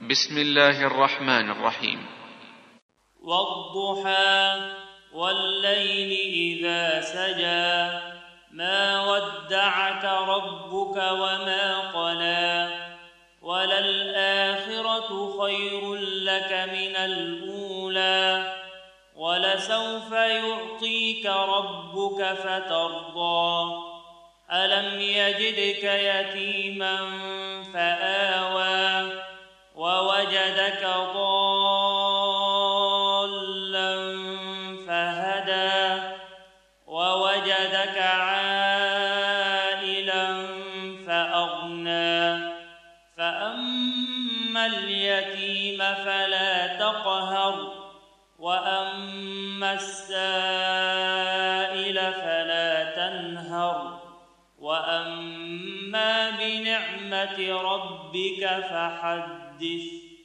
بسم الله الرحمن الرحيم. والضحى والليل إذا سجى ما ودعك ربك وما قلى وللآخرة خير لك من الأولى ولسوف يعطيك ربك فترضى ألم يجدك يتيما فآوى ووجدك ضالا فهدى ووجدك عائلا فأغنى فأما اليتيم فلا تقهر وأما السائل فلا تنهر وأما بنعمة ربك فحدث.